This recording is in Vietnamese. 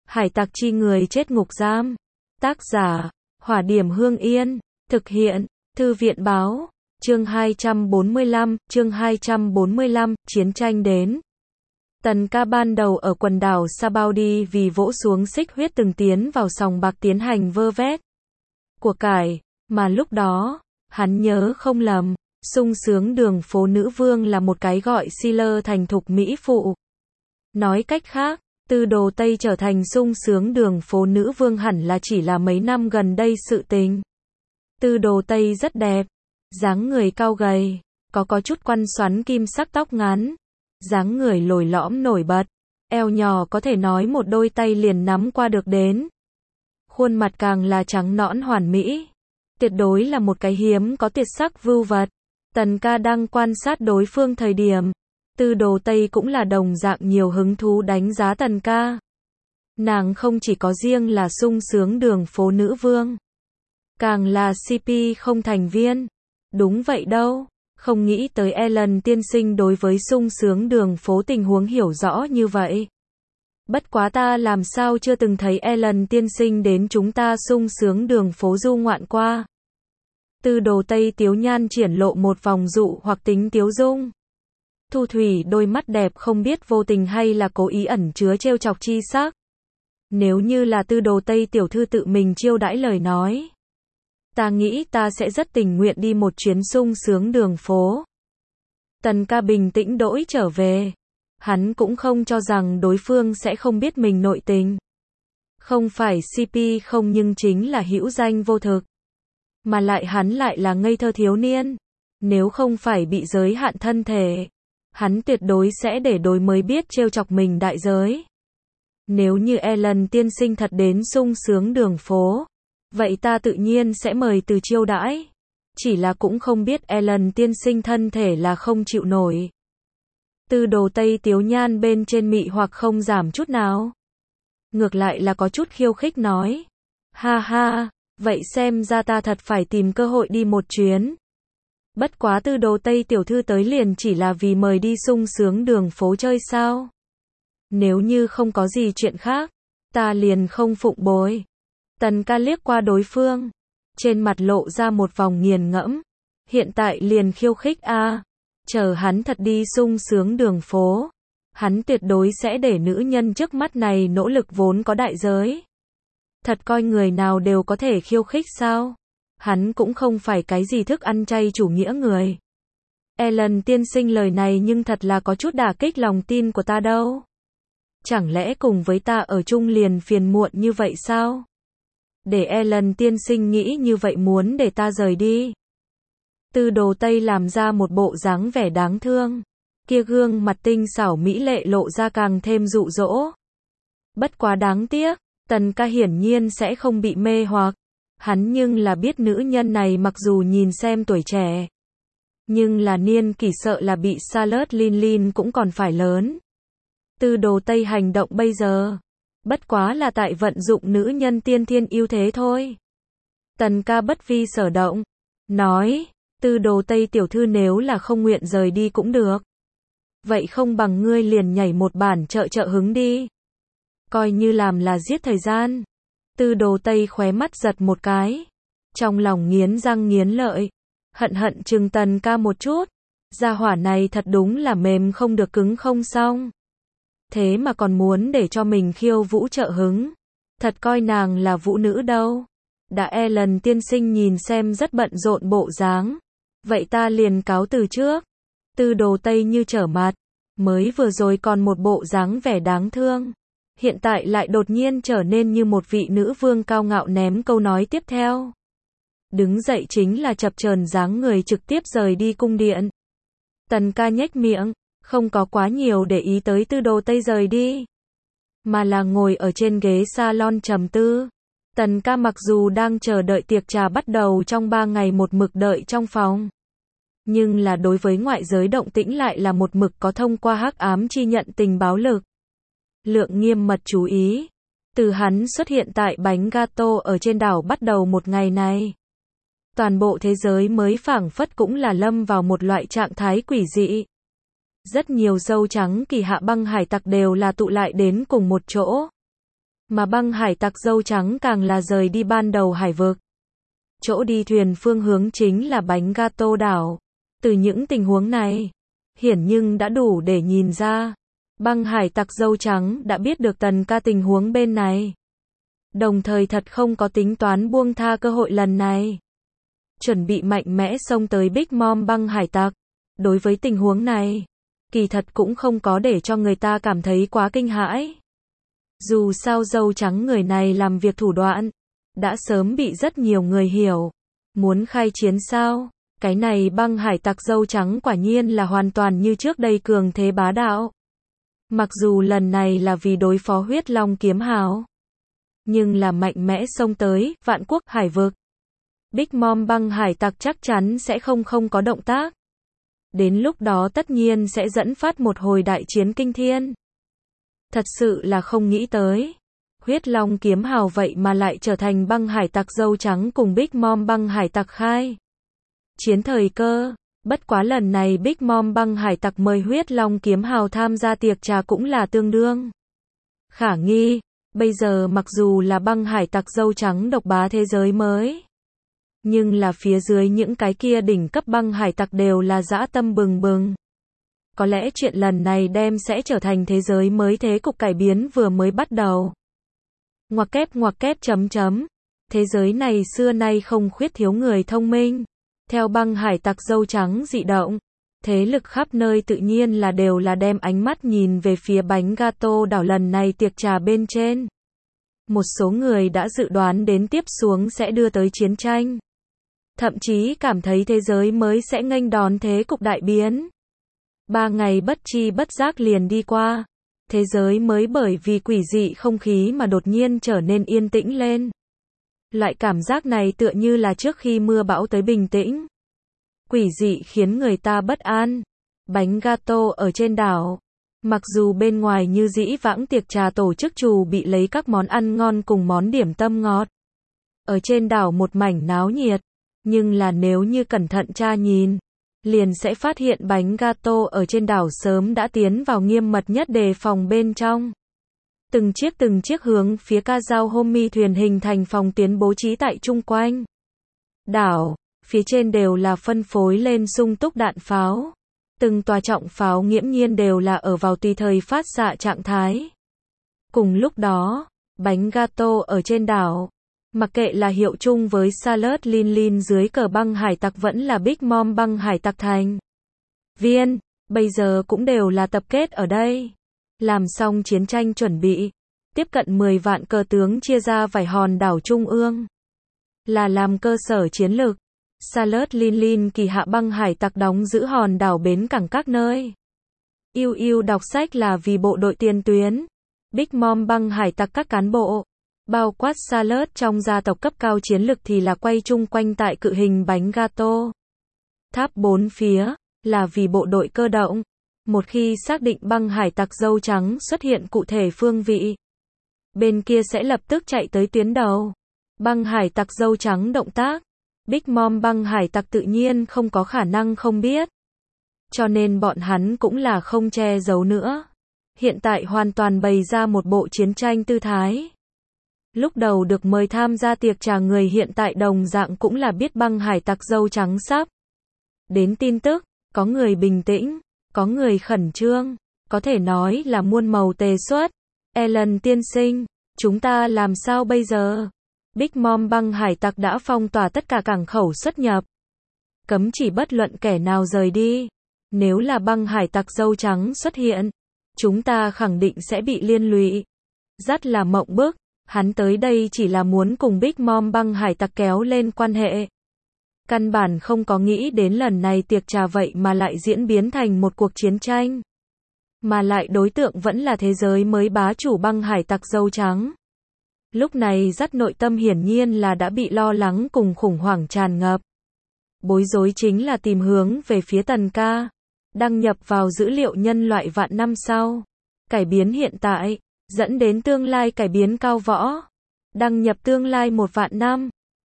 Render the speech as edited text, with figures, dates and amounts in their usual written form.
Hải tặc chi người chết ngục giam. Tác giả, Hỏa Điểm Hương Yên. Thực hiện, Thư viện báo. Chương 245, chiến tranh đến. Tần Ca ban đầu ở quần đảo Sabaudi vì vỗ xuống xích huyết từng tiến vào sòng bạc tiến hành vơ vét của cải, mà lúc đó, hắn nhớ không lầm, sung sướng đường phố nữ vương là một cái gọi Sealer thành thục mỹ phụ. Nói cách khác, từ đồ Tây trở thành sung sướng đường phố nữ vương hẳn là chỉ là mấy năm gần đây sự tình. Từ đồ Tây rất đẹp, dáng người cao gầy, có chút quăn xoắn kim sắc tóc ngắn, dáng người lồi lõm nổi bật, eo nhỏ có thể nói một đôi tay liền nắm qua được đến. Khuôn mặt càng là trắng nõn hoàn mỹ, tuyệt đối là một cái hiếm có tuyệt sắc vưu vật. Tần Ca đang quan sát đối phương thời điểm, Từ đồ Tây cũng là đồng dạng nhiều hứng thú đánh giá Tần Ca. Nàng không chỉ có riêng là sung sướng đường phố nữ vương, càng là CP không thành viên. Đúng vậy đâu, không nghĩ tới Ellen tiên sinh đối với sung sướng đường phố tình huống hiểu rõ như vậy. Bất quá ta làm sao chưa từng thấy Ellen tiên sinh đến chúng ta sung sướng đường phố du ngoạn qua. Từ đồ Tây tiếu nhan triển lộ một vòng dụ hoặc tính tiếu dung. Thu thủy đôi mắt đẹp không biết vô tình hay là cố ý ẩn chứa trêu chọc chi sắc. Nếu như là Từ đồ Tây tiểu thư tự mình chiêu đãi lời nói, ta nghĩ ta sẽ rất tình nguyện đi một chuyến sung sướng đường phố. Tần Ca bình tĩnh đỗi trở về. Hắn cũng không cho rằng đối phương sẽ không biết mình nội tình. Không phải CP không nhưng chính là hữu danh vô thực. Mà lại hắn lại là ngây thơ thiếu niên. Nếu không phải bị giới hạn thân thể, hắn tuyệt đối sẽ để đối mới biết trêu chọc mình đại giới. Nếu như Ellen tiên sinh thật đến sung sướng đường phố, vậy ta tự nhiên sẽ mời từ chiêu đãi. Chỉ là cũng không biết Ellen tiên sinh thân thể là không chịu nổi. Từ đồ Tây tiếu nhan bên trên mị hoặc không giảm chút nào. Ngược lại là có chút khiêu khích nói. Ha ha, vậy xem ra ta thật phải tìm cơ hội đi một chuyến. Bất quá Từ đồ Tây tiểu thư tới liền chỉ là vì mời đi sung sướng đường phố chơi sao? Nếu như không có gì chuyện khác, ta liền không phụng bồi. Tần Ca liếc qua đối phương, trên mặt lộ ra một vòng nghiền ngẫm. Hiện tại liền khiêu khích a? Chờ hắn thật đi sung sướng đường phố, hắn tuyệt đối sẽ để nữ nhân trước mắt này nỗ lực vốn có đại giới. Thật coi người nào đều có thể khiêu khích sao? Hắn cũng không phải cái gì thức ăn chay chủ nghĩa người. Ellen tiên sinh lời này nhưng thật là có chút đả kích lòng tin của ta đâu. Chẳng lẽ cùng với ta ở chung liền phiền muộn như vậy sao? Để Ellen tiên sinh nghĩ như vậy muốn để ta rời đi. Từ đồ Tây làm ra một bộ dáng vẻ đáng thương. Kia gương mặt tinh xảo mỹ lệ lộ ra càng thêm dụ dỗ. Bất quá đáng tiếc, Tần Ca hiển nhiên sẽ không bị mê hoặc. Hắn nhưng là biết nữ nhân này mặc dù nhìn xem tuổi trẻ, nhưng là niên kỷ sợ là bị Charlotte Lin cũng còn phải lớn. Từ đồ Tây hành động bây giờ, bất quá là tại vận dụng nữ nhân tiên thiên ưu thế thôi. Tần Ca bất vi sở động, nói, Từ đồ Tây tiểu thư nếu là không nguyện rời đi cũng được. Vậy không bằng ngươi liền nhảy một bản trợ hứng đi. Coi như làm là giết thời gian. Từ đồ Tây khóe mắt giật một cái. Trong lòng nghiến răng nghiến lợi. Hận chừng Tần Ca một chút. Gia hỏa này thật đúng là mềm không được cứng không xong. Thế mà còn muốn để cho mình khiêu vũ trợ hứng. Thật coi nàng là vũ nữ đâu. Đã Ellen tiên sinh nhìn xem rất bận rộn bộ dáng. Vậy ta liền cáo từ trước. Từ đồ Tây như trở mặt. Mới vừa rồi còn một bộ dáng vẻ đáng thương. Hiện tại lại đột nhiên trở nên như một vị nữ vương cao ngạo ném câu nói tiếp theo. Đứng dậy chính là chập chờn dáng người trực tiếp rời đi cung điện. Tần Ca nhếch miệng, không có quá nhiều để ý tới Từ đồ Tây rời đi. Mà là ngồi ở trên ghế salon trầm tư. Tần Ca mặc dù đang chờ đợi tiệc trà bắt đầu trong 3 ngày một mực đợi trong phòng. Nhưng là đối với ngoại giới động tĩnh lại là một mực có thông qua hắc ám chi nhận tình báo lực. Lượng nghiêm mật chú ý. Từ hắn xuất hiện tại bánh gato ở trên đảo bắt đầu một ngày này. Toàn bộ thế giới mới phảng phất cũng là lâm vào một loại trạng thái quỷ dị. Rất nhiều dâu trắng kỳ hạ băng hải tặc đều là tụ lại đến cùng một chỗ. Mà băng hải tặc dâu trắng càng là rời đi ban đầu hải vực. Chỗ đi thuyền phương hướng chính là bánh gato đảo. Từ những tình huống này, hiển nhưng đã đủ để nhìn ra, băng hải tặc dâu trắng đã biết được Tần Ca tình huống bên này. Đồng thời thật không có tính toán buông tha cơ hội lần này. Chuẩn bị mạnh mẽ xông tới Big Mom băng hải tặc. Đối với tình huống này, kỳ thật cũng không có để cho người ta cảm thấy quá kinh hãi. Dù sao dâu trắng người này làm việc thủ đoạn, đã sớm bị rất nhiều người hiểu. Muốn khai chiến sao? Cái này băng hải tặc dâu trắng quả nhiên là hoàn toàn như trước đây cường thế bá đạo. Mặc dù lần này là vì đối phó huyết long kiếm hào, nhưng là mạnh mẽ xông tới vạn quốc hải vực. Big Mom băng hải tặc chắc chắn sẽ không có động tác. Đến lúc đó tất nhiên sẽ dẫn phát một hồi đại chiến kinh thiên. Thật sự là không nghĩ tới. Huyết long kiếm hào vậy mà lại trở thành băng hải tặc dâu trắng cùng Big Mom băng hải tặc khai chiến thời cơ. Bất quá lần này Big Mom băng hải tặc mời huyết long kiếm hào tham gia tiệc trà cũng là tương đương khả nghi. Bây giờ mặc dù là băng hải tặc dâu trắng độc bá thế giới mới, nhưng là phía dưới những cái kia đỉnh cấp băng hải tặc đều là dã tâm bừng bừng. Có lẽ chuyện lần này đem sẽ trở thành thế giới mới thế cục cải biến vừa mới bắt đầu. Ngoặc kép chấm. Thế giới này xưa nay không khuyết thiếu người thông minh. Theo băng hải tặc dâu trắng dị động, thế lực khắp nơi tự nhiên là đều là đem ánh mắt nhìn về phía bánh gato đảo lần này tiệc trà bên trên. Một số người đã dự đoán đến tiếp xuống sẽ đưa tới chiến tranh. Thậm chí cảm thấy thế giới mới sẽ nghênh đón thế cục đại biến. 3 ngày bất chi bất giác liền đi qua. Thế giới mới bởi vì quỷ dị không khí mà đột nhiên trở nên yên tĩnh lên. Loại cảm giác này tựa như là trước khi mưa bão tới bình tĩnh. Quỷ dị khiến người ta bất an. Bánh gato ở trên đảo. Mặc dù bên ngoài như dĩ vãng tiệc trà tổ chức trù bị lấy các món ăn ngon cùng món điểm tâm ngọt. Ở trên đảo một mảnh náo nhiệt. Nhưng là nếu như cẩn thận tra nhìn, liền sẽ phát hiện bánh gato ở trên đảo sớm đã tiến vào nghiêm mật nhất đề phòng bên trong. Từng chiếc hướng phía ca dao homie thuyền hình thành phòng tuyến bố trí tại chung quanh đảo, phía trên đều là phân phối lên sung túc đạn pháo. Từng tòa trọng pháo nghiễm nhiên đều là ở vào tùy thời phát xạ trạng thái. Cùng lúc đó, bánh gato ở trên đảo, mặc kệ là hiệu chung với Salad Lin dưới cờ băng hải tặc vẫn là Big Mom băng hải tặc thành viên, bây giờ cũng đều là tập kết ở đây. Làm xong chiến tranh chuẩn bị, tiếp cận 10 vạn cờ tướng chia ra vài hòn đảo trung ương, là làm cơ sở chiến lược. Salad Lin kỳ hạ băng hải tặc đóng giữ hòn đảo bến cảng các nơi. Yêu đọc sách là vì bộ đội tiền tuyến. Big Mom băng hải tặc các cán bộ, bao quát Salad trong gia tộc cấp cao chiến lực thì là quay chung quanh tại cự hình bánh gato. Tháp 4 phía, là vì bộ đội cơ động. Một khi xác định băng hải tặc dâu trắng xuất hiện cụ thể phương vị, bên kia sẽ lập tức chạy tới tuyến đầu. Băng hải tặc dâu trắng động tác, Big Mom băng hải tặc tự nhiên không có khả năng không biết. Cho nên bọn hắn cũng là không che giấu nữa. Hiện tại hoàn toàn bày ra một bộ chiến tranh tư thái. Lúc đầu được mời tham gia tiệc trà người hiện tại đồng dạng cũng là biết băng hải tặc dâu trắng sắp đến tin tức, có người bình tĩnh, có người khẩn trương, có thể nói là muôn màu tề xuất. Ellen tiên sinh, chúng ta làm sao bây giờ? Big Mom băng hải tặc đã phong tỏa tất cả cảng khẩu xuất nhập, cấm chỉ bất luận kẻ nào rời đi. Nếu là băng hải tặc dâu trắng xuất hiện, chúng ta khẳng định sẽ bị liên lụy. Rất là mộng bức, hắn tới đây chỉ là muốn cùng Big Mom băng hải tặc kéo lên quan hệ. Căn bản không có nghĩ đến lần này tiệc trà vậy mà lại diễn biến thành một cuộc chiến tranh. Mà lại đối tượng vẫn là thế giới mới bá chủ băng hải tặc dâu trắng. Lúc này rất nội tâm hiển nhiên là đã bị lo lắng cùng khủng hoảng tràn ngập. Bối rối chính là tìm hướng về phía Tần Ca. Đăng nhập vào dữ liệu nhân loại vạn năm sau. Cải biến hiện tại, dẫn đến tương lai cải biến cao võ. Đăng nhập tương lai 1 vạn năm.